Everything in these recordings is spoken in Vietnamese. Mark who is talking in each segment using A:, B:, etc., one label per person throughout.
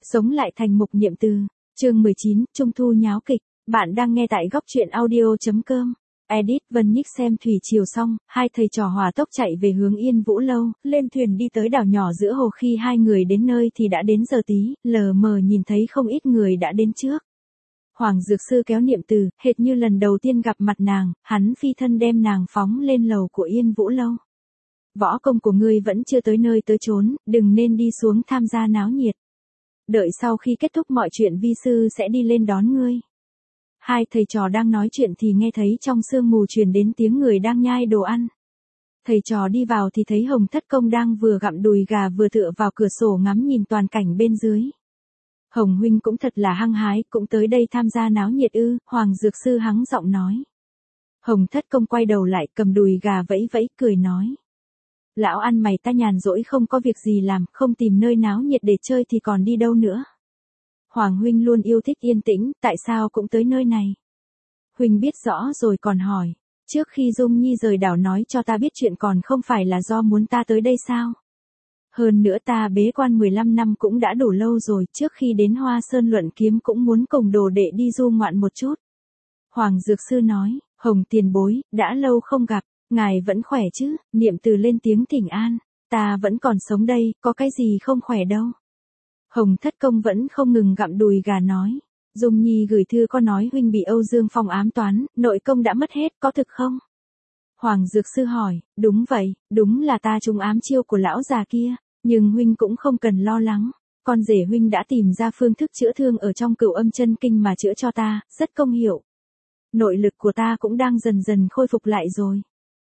A: Sống lại thành Mục Niệm Từ, chương 19, Trung thu nháo kịch. Bạn đang nghe tại góc truyện audio.com. Edit Vân Nhích xem thủy triều xong, hai thầy trò hỏa tốc chạy về hướng Yên Vũ Lâu, lên thuyền đi tới đảo nhỏ giữa hồ. Khi hai người đến nơi thì đã đến giờ tí, lờ mờ nhìn thấy không ít người đã đến trước. Hoàng Dược Sư kéo Niệm Từ, hệt như lần đầu tiên gặp mặt nàng, hắn phi thân đem nàng phóng lên lầu của Yên Vũ Lâu. Võ công của ngươi vẫn chưa tới nơi tới chốn, đừng nên đi xuống tham gia náo nhiệt. Đợi sau khi kết thúc mọi chuyện vi sư sẽ đi lên đón ngươi. Hai thầy trò đang nói chuyện thì nghe thấy trong sương mù truyền đến tiếng người đang nhai đồ ăn. Thầy trò đi vào thì thấy Hồng Thất Công đang vừa gặm đùi gà vừa tựa vào cửa sổ ngắm nhìn toàn cảnh bên dưới. Hồng huynh cũng thật là hăng hái, cũng tới đây tham gia náo nhiệt ư? Hoàng Dược Sư hắng giọng nói. Hồng Thất Công quay đầu lại cầm đùi gà vẫy vẫy cười nói. Lão ăn mày ta nhàn rỗi không có việc gì làm, không tìm nơi náo nhiệt để chơi thì còn đi đâu nữa. Hoàng huynh luôn yêu thích yên tĩnh, tại sao cũng tới nơi này? Huynh biết rõ rồi còn hỏi, trước khi Dung Nhi rời đảo nói cho ta biết chuyện còn không phải là do muốn ta tới đây sao? Hơn nữa ta bế quan 15 năm cũng đã đủ lâu rồi, trước khi đến Hoa Sơn luận kiếm cũng muốn cùng đồ đệ đi du ngoạn một chút. Hoàng Dược Sư nói, Hồng tiền bối, đã lâu không gặp. Ngài vẫn khỏe chứ? Niệm Từ lên tiếng thỉnh an. Ta vẫn còn sống đây, có cái gì không khỏe đâu. Hồng Thất Công vẫn không ngừng gặm đùi gà nói. Dung Nhi gửi thư có nói huynh bị Âu Dương Phong ám toán, nội công đã mất hết, có thực không? Hoàng Dược Sư hỏi, đúng vậy, đúng là ta trúng ám chiêu của lão già kia, nhưng huynh cũng không cần lo lắng. Con rể huynh đã tìm ra phương thức chữa thương ở trong Cửu Âm Chân Kinh mà chữa cho ta, rất công hiệu. Nội lực của ta cũng đang dần dần khôi phục lại rồi.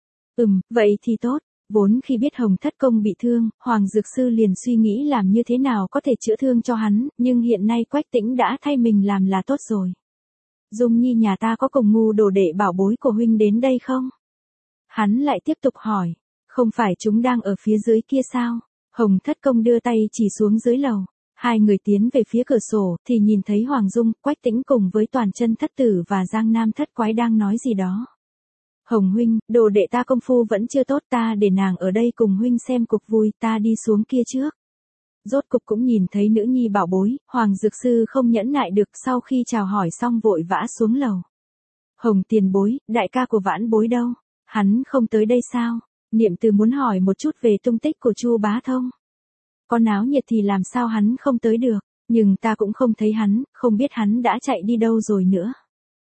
A: Vậy thì tốt. Vốn khi biết Hồng Thất Công bị thương, Hoàng Dược Sư liền suy nghĩ làm như thế nào có thể chữa thương cho hắn, nhưng hiện nay Quách Tĩnh đã thay mình làm là tốt rồi. Dung Nhi nhà ta có cùng ngu đồ đệ bảo bối của huynh đến đây không? Hắn lại tiếp tục hỏi, không phải chúng đang ở phía dưới kia sao? Hồng Thất Công đưa tay chỉ xuống dưới lầu. Hai người tiến về phía cửa sổ thì nhìn thấy Hoàng Dung, Quách Tĩnh cùng với Toàn Chân Thất Tử và Giang Nam Thất Quái đang nói gì đó. Hồng huynh, đồ đệ ta công phu vẫn chưa tốt, ta để nàng ở đây cùng huynh xem cục vui, ta đi xuống kia trước. Rốt cục cũng nhìn thấy nữ nhi bảo bối, Hoàng Dược Sư không nhẫn nại được, sau khi chào hỏi xong vội vã xuống lầu. Hồng tiền bối, đại ca của Vãn bối đâu? Hắn không tới đây sao? Niệm Từ muốn hỏi một chút về tung tích của Chu Bá Thông. Có náo nhiệt thì làm sao hắn không tới được, nhưng ta cũng không thấy hắn, không biết hắn đã chạy đi đâu rồi nữa.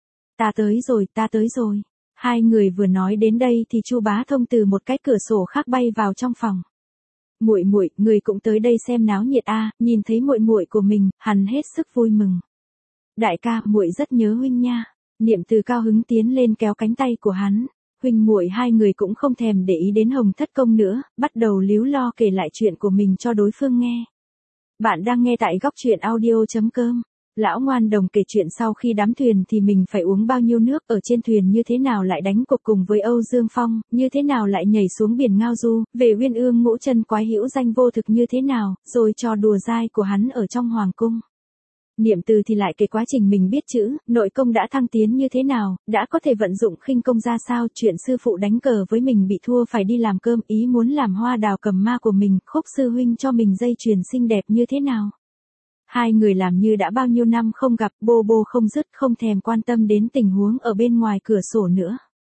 A: Ta tới rồi. Hai người vừa nói đến đây thì Chu Bá Thông từ một cái cửa sổ khác bay vào trong phòng. Muội muội, người cũng tới đây xem náo nhiệt a? Nhìn thấy muội muội của mình, hắn hết sức vui mừng. Đại ca, muội rất nhớ huynh nha. Niệm Từ cao hứng tiến lên kéo cánh tay của hắn. Huynh muội hai người cũng không thèm để ý đến Hồng Thất Công nữa, bắt đầu líu lo kể lại chuyện của mình cho đối phương nghe. Bạn đang nghe tại góc truyện audio.com. Lão Ngoan Đồng kể chuyện sau khi đám thuyền thì mình phải uống bao nhiêu nước, ở trên thuyền như thế nào lại đánh cuộc cùng với Âu Dương Phong, như thế nào lại nhảy xuống biển ngao du, về Uyên Ương Ngũ Chân Quái hữu danh vô thực như thế nào, rồi trò đùa dai của hắn ở trong hoàng cung. Niệm Từ thì lại kể quá trình mình biết chữ, nội công đã thăng tiến như thế nào, đã có thể vận dụng khinh công ra sao, chuyện sư phụ đánh cờ với mình bị thua phải đi làm cơm, ý muốn làm hoa đào cầm ma của mình, Khúc sư huynh cho mình dây chuyền xinh đẹp như thế nào. Hai người làm như đã bao nhiêu năm không gặp, bô bô không dứt, không thèm quan tâm đến tình huống ở bên ngoài cửa sổ nữa.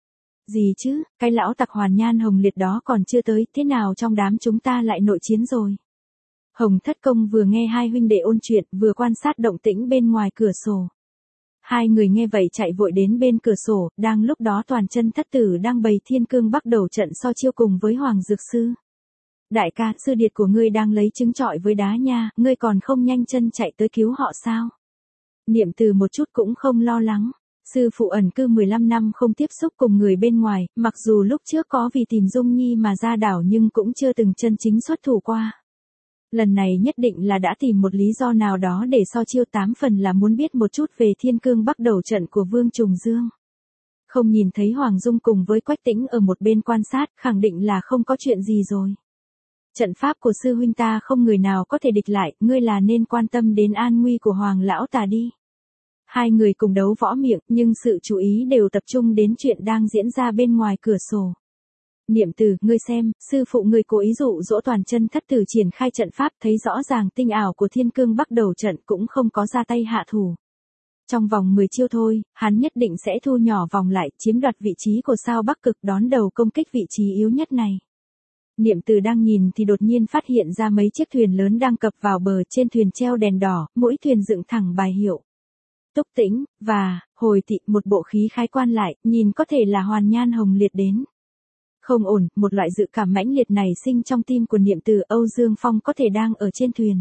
A: Gì chứ, cái lão tặc Hoàn Nhan Hồng Liệt đó còn chưa tới, thế nào trong đám chúng ta lại nội chiến rồi. Hồng Thất Công vừa nghe hai huynh đệ ôn chuyện, vừa quan sát động tĩnh bên ngoài cửa sổ. Hai người nghe vậy chạy vội đến bên cửa sổ, đang lúc đó Toàn Chân Thất Tử đang bày Thiên Cương Bắc Đầu trận so chiêu cùng với Hoàng Dược Sư. Đại ca, sư điệt của ngươi đang lấy trứng trọi với đá nha, ngươi còn không nhanh chân chạy tới cứu họ sao? Niệm Từ một chút cũng không lo lắng. Sư phụ ẩn cư 15 năm không tiếp xúc cùng người bên ngoài, mặc dù lúc trước có vì tìm Dung Nhi mà ra đảo nhưng cũng chưa từng chân chính xuất thủ qua. Lần này nhất định là đã tìm một lý do nào đó để so chiêu, 8 phần là muốn biết một chút về Thiên Cương Bắc Đầu trận của Vương Trùng Dương. Không nhìn thấy Hoàng Dung cùng với Quách Tĩnh ở một bên quan sát, khẳng định là không có chuyện gì rồi. Trận pháp của sư huynh ta không người nào có thể địch lại, ngươi là nên quan tâm đến an nguy của Hoàng lão ta đi. Hai người cùng đấu võ miệng, nhưng sự chú ý đều tập trung đến chuyện đang diễn ra bên ngoài cửa sổ. Niệm Từ, ngươi xem, sư phụ ngươi cố ý dụ dỗ Toàn Chân Thất Tử triển khai trận pháp, thấy rõ ràng tinh ảo của Thiên Cương Bắc Đầu trận cũng không có ra tay hạ thủ. Trong vòng 10 chiêu thôi, hắn nhất định sẽ thu nhỏ vòng lại, chiếm đoạt vị trí của sao Bắc Cực, đón đầu công kích vị trí yếu nhất này. Niệm Từ đang nhìn thì đột nhiên phát hiện ra mấy chiếc thuyền lớn đang cập vào bờ, trên thuyền treo đèn đỏ, mỗi thuyền dựng thẳng bài hiệu Túc Tĩnh và Hồi Tị, một bộ khí khái quan lại, nhìn có thể là Hoàn Nhan Hồng Liệt đến. Không ổn, một loại dự cảm mãnh liệt này sinh trong tim của Niệm Từ, Âu Dương Phong có thể đang ở trên thuyền.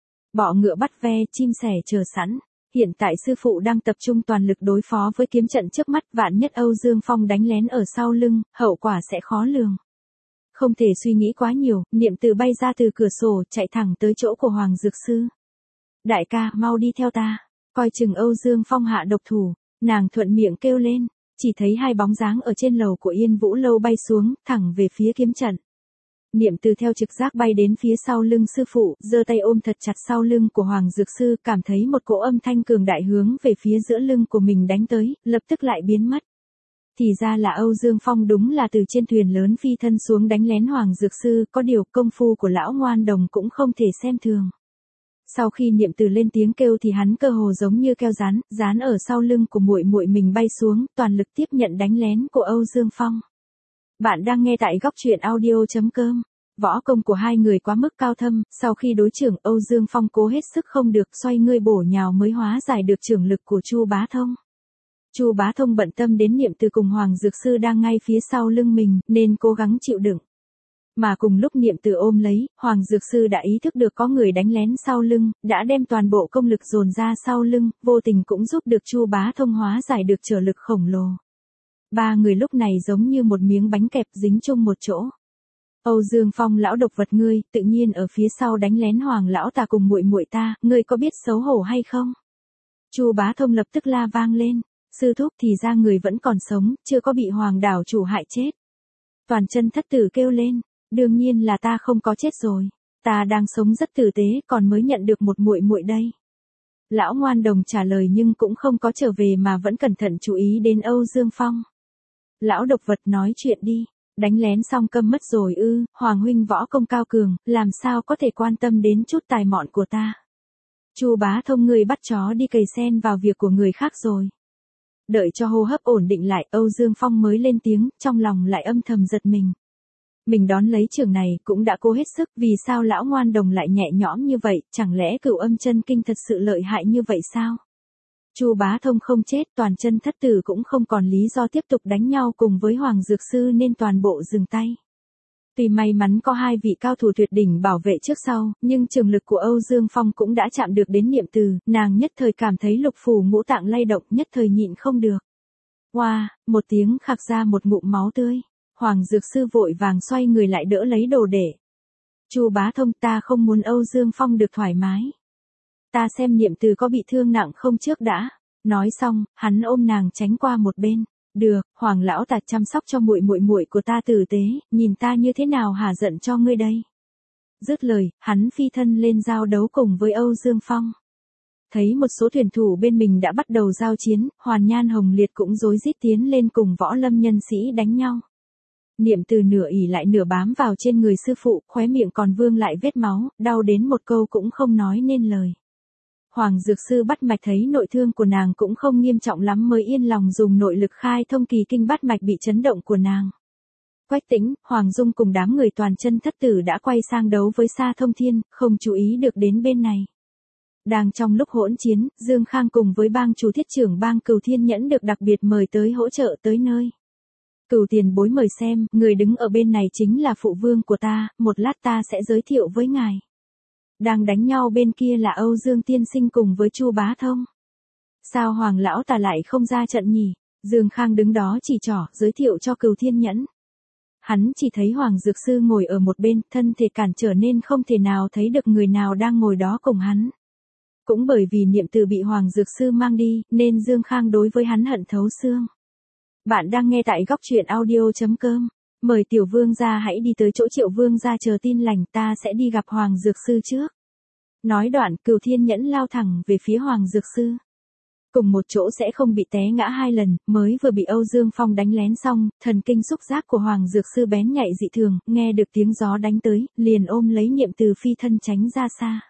A: Bọ ngựa bắt ve, chim sẻ chờ sẵn. Hiện tại sư phụ đang tập trung toàn lực đối phó với kiếm trận trước mắt, vạn nhất Âu Dương Phong đánh lén ở sau lưng, hậu quả sẽ khó lường. Không thể suy nghĩ quá nhiều, Niệm Từ bay ra từ cửa sổ, chạy thẳng tới chỗ của Hoàng Dược Sư. Đại ca, mau đi theo ta, coi chừng Âu Dương Phong hạ độc thủ, nàng thuận miệng kêu lên, chỉ thấy hai bóng dáng ở trên lầu của Yên Vũ Lâu bay xuống, thẳng về phía kiếm trận. Niệm Từ theo trực giác bay đến phía sau lưng sư phụ, giơ tay ôm thật chặt sau lưng của Hoàng Dược Sư, cảm thấy một cỗ âm thanh cường đại hướng về phía giữa lưng của mình đánh tới, lập tức lại biến mất. Thì ra là Âu Dương Phong đúng là từ trên thuyền lớn phi thân xuống đánh lén Hoàng Dược Sư, có điều công phu của lão ngoan đồng cũng không thể xem thường. Sau khi Niệm Từ lên tiếng kêu thì hắn cơ hồ giống như keo dán ở sau lưng của muội muội mình bay xuống, toàn lực tiếp nhận đánh lén của Âu Dương Phong. Bạn đang nghe tại góc truyện audio.com. Võ công của hai người quá mức cao thâm, sau khi đối trưởng Âu Dương Phong cố hết sức không được, xoay người bổ nhào mới hóa giải được chưởng lực của Chu Bá Thông. Chu Bá Thông bận tâm đến Niệm Từ cùng Hoàng Dược Sư đang ngay phía sau lưng mình, nên cố gắng chịu đựng. Mà cùng lúc Niệm Từ ôm lấy, Hoàng Dược Sư đã ý thức được có người đánh lén sau lưng, đã đem toàn bộ công lực dồn ra sau lưng, vô tình cũng giúp được Chu Bá Thông hóa giải được trở lực khổng lồ. Ba người lúc này giống như một miếng bánh kẹp dính chung một chỗ. Âu Dương Phong, lão độc vật ngươi, tự nhiên ở phía sau đánh lén Hoàng lão ta cùng muội muội ta, ngươi có biết xấu hổ hay không? Chu Bá Thông lập tức la vang lên, sư thúc, thì ra người vẫn còn sống, chưa có bị Hoàng đảo chủ hại chết. Toàn Chân Thất Tử kêu lên, đương nhiên là ta không có chết rồi, ta đang sống rất tử tế, còn mới nhận được một muội muội đây. Lão ngoan đồng trả lời nhưng cũng không có trở về mà vẫn cẩn thận chú ý đến Âu Dương Phong. Lão độc vật, nói chuyện đi, đánh lén xong câm mất rồi ư? Hoàng huynh võ công cao cường, làm sao có thể quan tâm đến chút tài mọn của ta. Chu Bá Thông, người bắt chó đi cày sen vào việc của người khác rồi. Đợi cho hô hấp ổn định lại, Âu Dương Phong mới lên tiếng, trong lòng lại âm thầm giật mình. Mình đón lấy trường này cũng đã cố hết sức, vì sao lão ngoan đồng lại nhẹ nhõm như vậy, chẳng lẽ Cửu Âm Chân Kinh thật sự lợi hại như vậy sao? Chu Bá Thông không chết, Toàn Chân Thất Tử cũng không còn lý do tiếp tục đánh nhau cùng với Hoàng Dược Sư nên toàn bộ dừng tay. Tuy may mắn có hai vị cao thủ tuyệt đỉnh bảo vệ trước sau, nhưng trường lực của Âu Dương Phong cũng đã chạm được đến Niệm Từ, nàng nhất thời cảm thấy lục phủ ngũ tạng lay động, nhất thời nhịn không được. Oa, một tiếng khạc ra một ngụm máu tươi. Hoàng Dược Sư vội vàng xoay người lại đỡ lấy đồ để. Chu Bá Thông, ta không muốn Âu Dương Phong được thoải mái. Ta xem Niệm Từ có bị thương nặng không trước đã. Nói xong, hắn ôm nàng tránh qua một bên. Được, Hoàng lão ta chăm sóc cho muội của ta tử tế, nhìn ta như thế nào hả giận cho ngươi đây. Dứt lời, hắn phi thân lên giao đấu cùng với Âu Dương Phong. Thấy một số thuyền thủ bên mình đã bắt đầu giao chiến, Hoàn Nhan Hồng Liệt cũng rối rít tiến lên cùng võ lâm nhân sĩ đánh nhau. Niệm Từ nửa ỉ lại nửa bám vào trên người sư phụ, khóe miệng còn vương lại vết máu, đau đến một câu cũng không nói nên lời. Hoàng Dược Sư bắt mạch thấy nội thương của nàng cũng không nghiêm trọng lắm mới yên lòng dùng nội lực khai thông kỳ kinh bắt mạch bị chấn động của nàng. Quách Tĩnh, Hoàng Dung cùng đám người Toàn Chân Thất Tử đã quay sang đấu với Sa Thông Thiên, không chú ý được đến bên này. Đang trong lúc hỗn chiến, Dương Khang cùng với bang chủ thiết trưởng bang Cửu Thiên Nhẫn được đặc biệt mời tới hỗ trợ tới nơi. Cửu tiền bối mời xem, người đứng ở bên này chính là phụ vương của ta, một lát ta sẽ giới thiệu với ngài. Đang đánh nhau bên kia là Âu Dương tiên sinh cùng với Chu Bá Thông. Sao Hoàng lão ta lại không ra trận nhỉ? Dương Khang đứng đó chỉ trỏ, giới thiệu cho Cửu Thiên Nhẫn. Hắn chỉ thấy Hoàng Dược Sư ngồi ở một bên, thân thể cản trở nên không thể nào thấy được người nào đang ngồi đó cùng hắn. Cũng bởi vì Niệm Từ bị Hoàng Dược Sư mang đi, nên Dương Khang đối với hắn hận thấu xương. Bạn đang nghe tại góc truyện audio.com. Mời tiểu vương gia hãy đi tới chỗ Triệu vương gia chờ tin lành, ta sẽ đi gặp Hoàng Dược Sư trước. Nói đoạn, Cửu Thiên Nhẫn lao thẳng về phía Hoàng Dược Sư. Cùng một chỗ sẽ không bị té ngã 2 lần, mới vừa bị Âu Dương Phong đánh lén xong, thần kinh xúc giác của Hoàng Dược Sư bén nhạy dị thường, nghe được tiếng gió đánh tới, liền ôm lấy Niệm Từ phi thân tránh ra xa.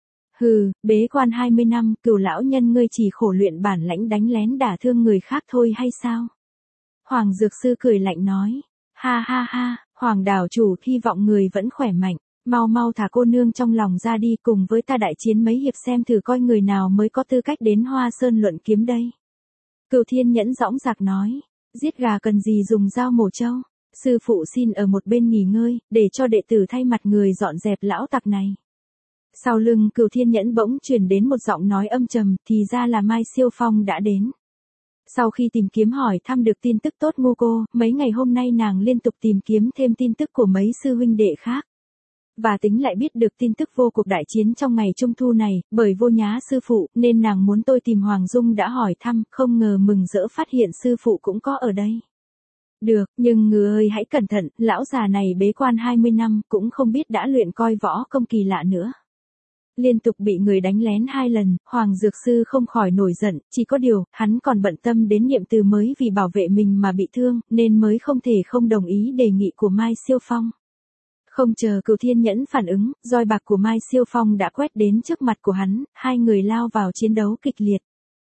A: Hừ, bế quan 20 năm, Cửu lão nhân ngươi chỉ khổ luyện bản lãnh đánh lén đả thương người khác thôi hay sao? Hoàng Dược Sư cười lạnh nói. Ha ha ha, Hoàng đảo chủ hy vọng người vẫn khỏe mạnh. Mau mau thả cô nương trong lòng ra đi, cùng với ta đại chiến mấy hiệp xem thử coi người nào mới có tư cách đến Hoa Sơn luận kiếm đây. Cửu Thiên Nhẫn dõng dạc nói. Giết gà cần gì dùng dao mổ trâu. Sư phụ xin ở một bên nghỉ ngơi, để cho đệ tử thay mặt người dọn dẹp lão tặc này. Sau lưng Cửu Thiên Nhẫn bỗng truyền đến một giọng nói âm trầm, thì ra là Mai Siêu Phong đã đến. Sau khi tìm kiếm hỏi thăm được tin tức tốt Ngô cô, mấy ngày hôm nay nàng liên tục tìm kiếm thêm tin tức của mấy sư huynh đệ khác. Và tính lại biết được tin tức vô cuộc đại chiến trong ngày trung thu này, bởi Vô Nhá sư phụ, nên nàng muốn tôi tìm Hoàng Dung đã hỏi thăm, không ngờ mừng rỡ phát hiện sư phụ cũng có ở đây. Được, nhưng ngư ơi hãy cẩn thận, lão già này bế quan 20 năm, cũng không biết đã luyện coi võ công kỳ lạ nữa. Liên tục bị người đánh lén 2 lần, Hoàng Dược Sư không khỏi nổi giận, chỉ có điều, hắn còn bận tâm đến Niệm Từ mới vì bảo vệ mình mà bị thương, nên mới không thể không đồng ý đề nghị của Mai Siêu Phong. Không chờ Cửu Thiên Nhẫn phản ứng, roi bạc của Mai Siêu Phong đã quét đến trước mặt của hắn, hai người lao vào chiến đấu kịch liệt.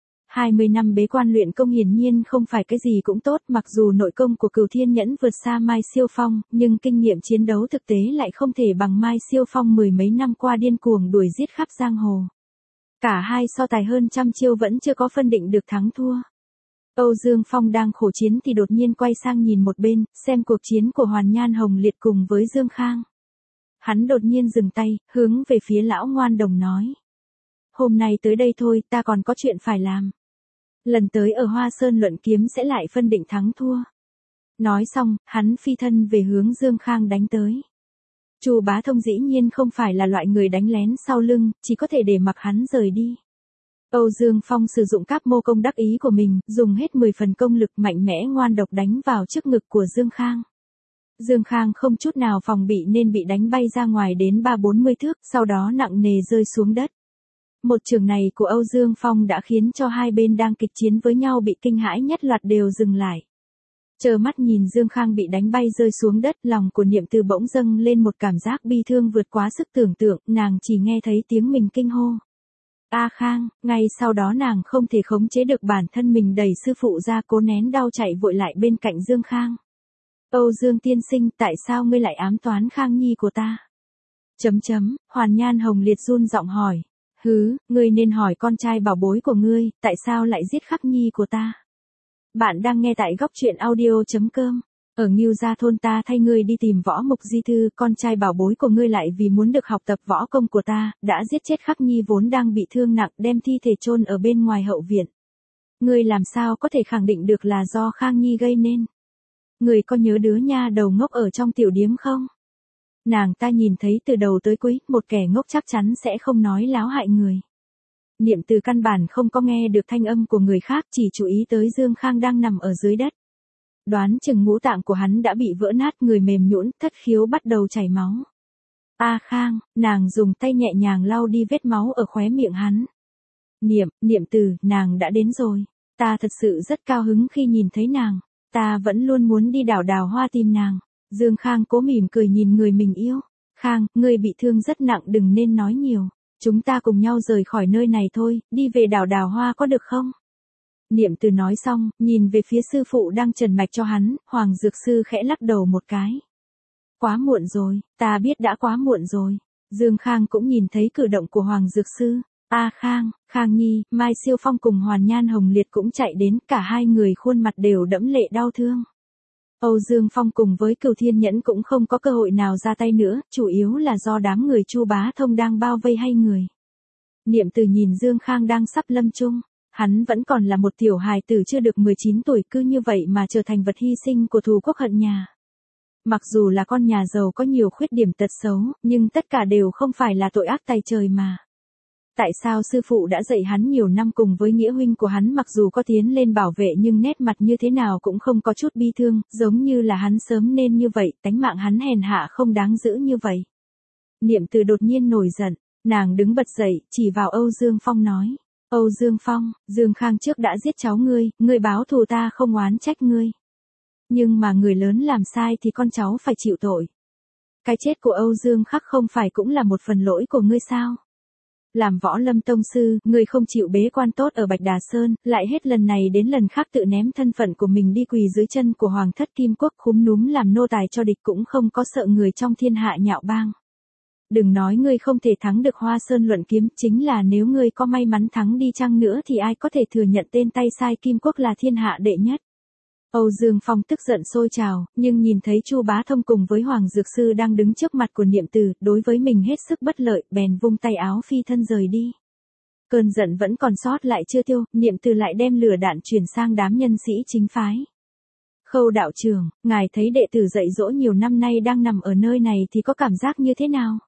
A: 20 năm bế quan luyện công hiển nhiên không phải cái gì cũng tốt, mặc dù nội công của Cửu Thiên Nhẫn vượt xa Mai Siêu Phong, nhưng kinh nghiệm chiến đấu thực tế lại không thể bằng Mai Siêu Phong mười mấy năm qua điên cuồng đuổi giết khắp giang hồ. Cả hai so tài hơn trăm chiêu vẫn chưa có phân định được thắng thua. Âu Dương Phong đang khổ chiến thì đột nhiên quay sang nhìn một bên, xem cuộc chiến của Hoàn Nhan Hồng Liệt cùng với Dương Khang. Hắn đột nhiên dừng tay, hướng về phía lão ngoan đồng nói. Hôm nay tới đây thôi, ta còn có chuyện phải làm. Lần tới ở Hoa Sơn luận kiếm sẽ lại phân định thắng thua. Nói xong, hắn phi thân về hướng Dương Khang đánh tới. Chu Bá Thông dĩ nhiên không phải là loại người đánh lén sau lưng, chỉ có thể để mặc hắn rời đi. Âu Dương Phong sử dụng các mô công đắc ý của mình, dùng hết 10 phần công lực mạnh mẽ ngoan độc đánh vào trước ngực của Dương Khang. Dương Khang không chút nào phòng bị nên bị đánh bay ra ngoài đến 30-40 thước, sau đó nặng nề rơi xuống đất. Một trường này của Âu Dương Phong đã khiến cho hai bên đang kịch chiến với nhau bị kinh hãi nhất loạt đều dừng lại. Chờ mắt nhìn Dương Khang bị đánh bay rơi xuống đất, lòng của Niệm Từ bỗng dâng lên một cảm giác bi thương vượt quá sức tưởng tượng, nàng chỉ nghe thấy tiếng mình kinh hô. A Khang, ngay sau đó nàng không thể khống chế được bản thân mình đẩy sư phụ ra cố nén đau chạy vội lại bên cạnh Dương Khang. Âu Dương tiên sinh, tại sao ngươi lại ám toán Khang Nhi của ta? Hoàn Nhan Hồng Liệt run giọng hỏi. Ngươi nên hỏi con trai bảo bối của ngươi, tại sao lại giết Khắc Nhi của ta? Bạn đang nghe tại góc truyện audio.com. Ở Ngưu Gia thôn ta thay ngươi đi tìm Võ Mục Di Thư, con trai bảo bối của ngươi lại vì muốn được học tập võ công của ta, đã giết chết Khắc Nhi vốn đang bị thương nặng, đem thi thể chôn ở bên ngoài hậu viện. Ngươi làm sao có thể khẳng định được là do Khang Nhi gây nên? Ngươi có nhớ đứa nha đầu ngốc ở trong tiểu điếm không? Nàng ta nhìn thấy từ đầu tới cuối, một kẻ ngốc chắc chắn sẽ không nói láo hại người. Niệm Từ căn bản không có nghe được thanh âm của người khác, chỉ chú ý tới Dương Khang đang nằm ở dưới đất. Đoán chừng ngũ tạng của hắn đã bị vỡ nát, người mềm nhũn, thất khiếu bắt đầu chảy máu. A Khang, nàng dùng tay nhẹ nhàng lau đi vết máu ở khóe miệng hắn. Niệm Từ, nàng đã đến rồi. Ta thật sự rất cao hứng khi nhìn thấy nàng. Ta vẫn luôn muốn đi đảo Đào Hoa tìm nàng. Dương Khang cố mỉm cười nhìn người mình yêu. Khang, ngươi bị thương rất nặng, đừng nên nói nhiều. Chúng ta cùng nhau rời khỏi nơi này thôi, đi về đảo Đào Hoa có được không? Niệm Từ nói xong, nhìn về phía sư phụ đang trần mạch cho hắn, Hoàng Dược Sư khẽ lắc đầu một cái. Quá muộn rồi, ta biết đã quá muộn rồi. Dương Khang cũng nhìn thấy cử động của Hoàng Dược Sư. A Khang, Khang Nhi, Mai Siêu Phong cùng Hoàn Nhan Hồng Liệt cũng chạy đến, cả hai người khuôn mặt đều đẫm lệ đau thương. Âu Dương Phong cùng với Cửu Thiên Nhẫn cũng không có cơ hội nào ra tay nữa, chủ yếu là do đám người Chu Bá Thông đang bao vây hai người. Niệm Từ nhìn Dương Khang đang sắp lâm chung, hắn vẫn còn là một tiểu hài tử chưa được 19 tuổi, cứ như vậy mà trở thành vật hy sinh của thù quốc hận nhà. Mặc dù là con nhà giàu có nhiều khuyết điểm tật xấu, nhưng tất cả đều không phải là tội ác tày trời mà. Tại sao sư phụ đã dạy hắn nhiều năm cùng với nghĩa huynh của hắn mặc dù có tiến lên bảo vệ nhưng nét mặt như thế nào cũng không có chút bi thương, giống như là hắn sớm nên như vậy, tánh mạng hắn hèn hạ không đáng giữ như vậy. Niệm Từ đột nhiên nổi giận, nàng đứng bật dậy, chỉ vào Âu Dương Phong nói. Âu Dương Phong, Dương Khang trước đã giết cháu ngươi báo thù ta không oán trách ngươi. Nhưng mà người lớn làm sai thì con cháu phải chịu tội. Cái chết của Âu Dương Khắc không phải cũng là một phần lỗi của ngươi sao? Làm võ lâm tông sư, ngươi không chịu bế quan tốt ở Bạch Đà Sơn, lại hết lần này đến lần khác tự ném thân phận của mình đi quỳ dưới chân của Hoàng thất Kim Quốc khúm núm làm nô tài cho địch cũng không có sợ người trong thiên hạ nhạo báng. Đừng nói ngươi không thể thắng được Hoa Sơn luận kiếm, chính là nếu ngươi có may mắn thắng đi chăng nữa thì ai có thể thừa nhận tên tay sai Kim Quốc là thiên hạ đệ nhất. Âu Dương Phong tức giận sôi trào, nhưng nhìn thấy Chu Bá Thông cùng với Hoàng Dược Sư đang đứng trước mặt của Niệm Từ, đối với mình hết sức bất lợi, bèn vung tay áo phi thân rời đi. Cơn giận vẫn còn sót lại chưa tiêu, Niệm Từ lại đem lửa đạn chuyển sang đám nhân sĩ chính phái. Khâu đạo trưởng, ngài thấy đệ tử dạy dỗ nhiều năm nay đang nằm ở nơi này thì có cảm giác như thế nào?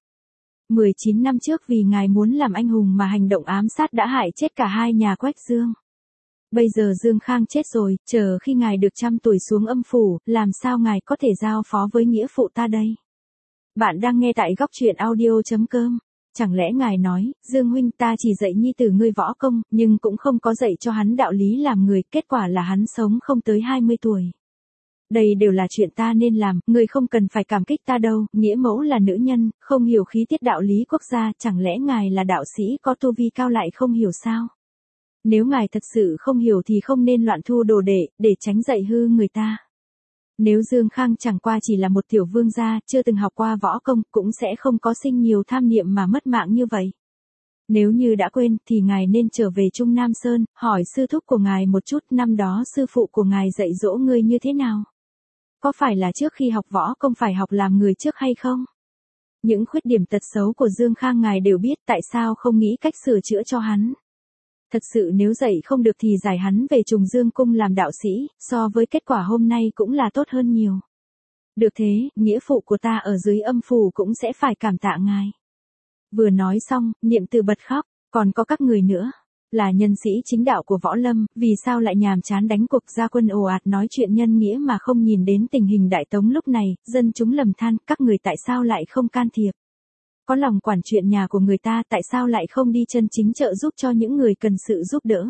A: 19 năm trước vì ngài muốn làm anh hùng mà hành động ám sát đã hại chết cả hai nhà Quách Dương. Bây giờ Dương Khang chết rồi, chờ khi ngài được 100 tuổi xuống âm phủ, làm sao ngài có thể giao phó với nghĩa phụ ta đây? Bạn đang nghe tại góc truyện audio.com. Chẳng lẽ ngài nói, Dương huynh ta chỉ dạy nhi tử ngươi võ công, nhưng cũng không có dạy cho hắn đạo lý làm người, kết quả là hắn sống không tới 20 tuổi. Đây đều là chuyện ta nên làm, ngươi không cần phải cảm kích ta đâu, nghĩa mẫu là nữ nhân, không hiểu khí tiết đạo lý quốc gia, chẳng lẽ ngài là đạo sĩ có tu vi cao lại không hiểu sao? Nếu ngài thật sự không hiểu thì không nên loạn thu đồ đệ, để tránh dạy hư người ta. Nếu Dương Khang chẳng qua chỉ là một tiểu vương gia, chưa từng học qua võ công, cũng sẽ không có sinh nhiều tham niệm mà mất mạng như vậy. Nếu như đã quên, thì ngài nên trở về Trung Nam Sơn, hỏi sư thúc của ngài một chút, năm đó sư phụ của ngài dạy dỗ ngươi như thế nào? Có phải là trước khi học võ công phải học làm người trước hay không? Những khuyết điểm tật xấu của Dương Khang ngài đều biết, tại sao không nghĩ cách sửa chữa cho hắn? Thật sự nếu dạy không được thì giải hắn về Trùng Dương Cung làm đạo sĩ, so với kết quả hôm nay cũng là tốt hơn nhiều. Được thế, nghĩa phụ của ta ở dưới âm phủ cũng sẽ phải cảm tạ ngài. Vừa nói xong, Niệm Từ bật khóc, còn có các người nữa. Là nhân sĩ chính đạo của võ lâm, vì sao lại nhàm chán đánh cuộc ra quân ồ ạt nói chuyện nhân nghĩa mà không nhìn đến tình hình Đại Tống lúc này, dân chúng lầm than, các người tại sao lại không can thiệp? Có lòng quản chuyện nhà của người ta, tại sao lại không đi chân chính trợ giúp cho những người cần sự giúp đỡ?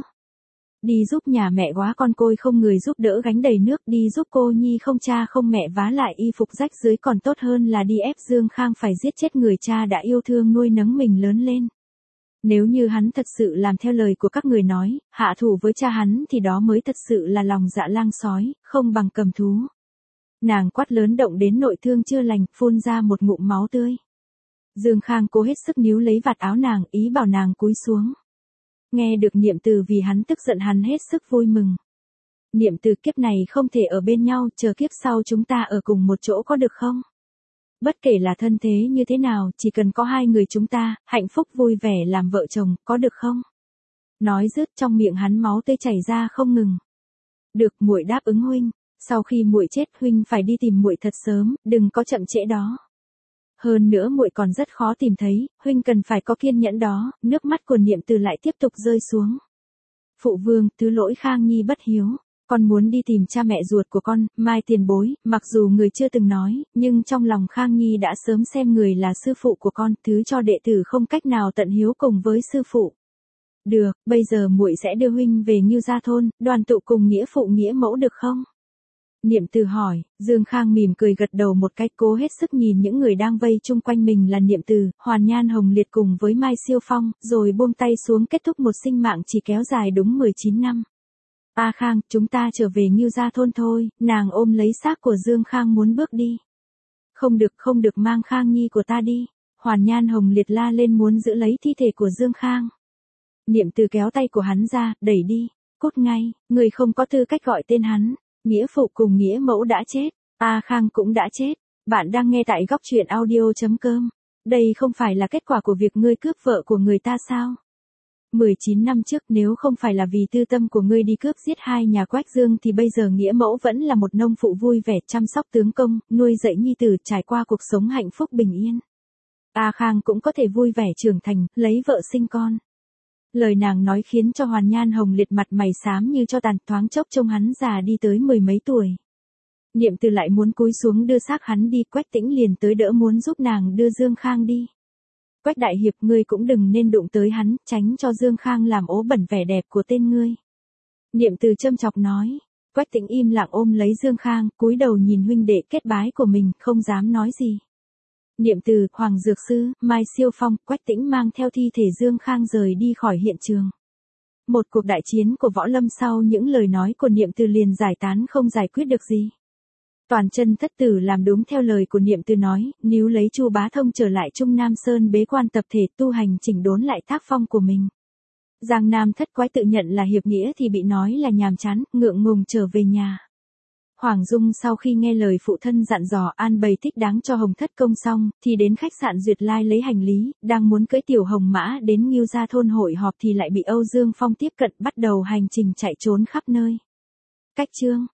A: Đi giúp nhà mẹ quá con côi không người giúp đỡ gánh đầy nước, đi giúp cô nhi không cha không mẹ vá lại y phục rách rưới còn tốt hơn là đi ép Dương Khang phải giết chết người cha đã yêu thương nuôi nấng mình lớn lên. Nếu như hắn thật sự làm theo lời của các người nói, hạ thủ với cha hắn thì đó mới thật sự là lòng dạ lang sói, không bằng cầm thú. Nàng quát lớn động đến nội thương chưa lành, phun ra một ngụm máu tươi. Dương Khang cố hết sức níu lấy vạt áo nàng, ý bảo nàng cúi xuống. Nghe được Niệm Từ vì hắn tức giận hắn hết sức vui mừng. Niệm Từ, kiếp này không thể ở bên nhau, chờ kiếp sau chúng ta ở cùng một chỗ có được không? Bất kể là thân thế như thế nào, chỉ cần có hai người chúng ta, hạnh phúc vui vẻ làm vợ chồng, có được không? Nói dứt trong miệng hắn máu tươi chảy ra không ngừng. Được, muội đáp ứng huynh, sau khi muội chết huynh phải đi tìm muội thật sớm, đừng có chậm trễ đó. Hơn nữa muội còn rất khó tìm thấy, huynh cần phải có kiên nhẫn đó, nước mắt của Niệm Từ lại tiếp tục rơi xuống. Phụ vương, thứ lỗi Khang Nhi bất hiếu, con muốn đi tìm cha mẹ ruột của con, Mai tiền bối, mặc dù người chưa từng nói, nhưng trong lòng Khang Nhi đã sớm xem người là sư phụ của con, thứ cho đệ tử không cách nào tận hiếu cùng với sư phụ. Được, bây giờ muội sẽ đưa huynh về Ngưu Gia thôn, đoàn tụ cùng nghĩa phụ nghĩa mẫu được không? Niệm Từ hỏi, Dương Khang mỉm cười gật đầu một cái, cố hết sức nhìn những người đang vây chung quanh mình là Niệm Từ, Hoàn Nhan Hồng Liệt cùng với Mai Siêu Phong, rồi buông tay xuống kết thúc một sinh mạng chỉ kéo dài đúng 19 năm. A Khang, chúng ta trở về Ngưu Gia thôn thôi, nàng ôm lấy xác của Dương Khang muốn bước đi. Không được mang Khang Nhi của ta đi. Hoàn Nhan Hồng Liệt la lên muốn giữ lấy thi thể của Dương Khang. Niệm Từ kéo tay của hắn ra, đẩy đi, cút ngay, người không có tư cách gọi tên hắn. Nghĩa phụ cùng nghĩa mẫu đã chết, A Khang cũng đã chết. Bạn đang nghe tại góc truyện audio.com. Đây không phải là kết quả của việc ngươi cướp vợ của người ta sao? 19 năm trước nếu không phải là vì tư tâm của ngươi đi cướp giết hai nhà Quách Dương thì bây giờ nghĩa mẫu vẫn là một nông phụ vui vẻ chăm sóc tướng công, nuôi dạy nhi tử trải qua cuộc sống hạnh phúc bình yên. A Khang cũng có thể vui vẻ trưởng thành, lấy vợ sinh con. Lời nàng nói khiến cho Hoàn Nhan Hồng Liệt mặt mày xám như cho tàn, thoáng chốc trông hắn già đi tới 10 mấy tuổi. Niệm Từ lại muốn cúi xuống đưa xác hắn đi, Quách Tĩnh liền tới đỡ muốn giúp nàng đưa Dương Khang đi. Quách đại hiệp ngươi cũng đừng nên đụng tới hắn, tránh cho Dương Khang làm ố bẩn vẻ đẹp của tên ngươi. Niệm Từ châm chọc nói. Quách Tĩnh im lặng ôm lấy Dương Khang, cúi đầu nhìn huynh đệ kết bái của mình, không dám nói gì. Niệm Từ, Hoàng Dược Sư, Mai Siêu Phong, Quách Tĩnh mang theo thi thể Dương Khang rời đi khỏi hiện trường. Một cuộc đại chiến của võ lâm sau những lời nói của Niệm Từ liền giải tán không giải quyết được gì. Toàn chân thất tử làm đúng theo lời của Niệm Từ nói, níu lấy Chu Bá Thông trở lại Trung Nam Sơn bế quan tập thể tu hành chỉnh đốn lại tác phong của mình. Giang Nam thất quái tự nhận là hiệp nghĩa thì bị nói là nhàm chán, ngượng ngùng trở về nhà. Hoàng Dung sau khi nghe lời phụ thân dặn dò an bày thích đáng cho Hồng Thất Công xong, thì đến khách sạn Duyệt Lai lấy hành lý, đang muốn cưỡi tiểu hồng mã đến Ngưu Gia thôn hội họp thì lại bị Âu Dương Phong tiếp cận bắt đầu hành trình chạy trốn khắp nơi. Cách chương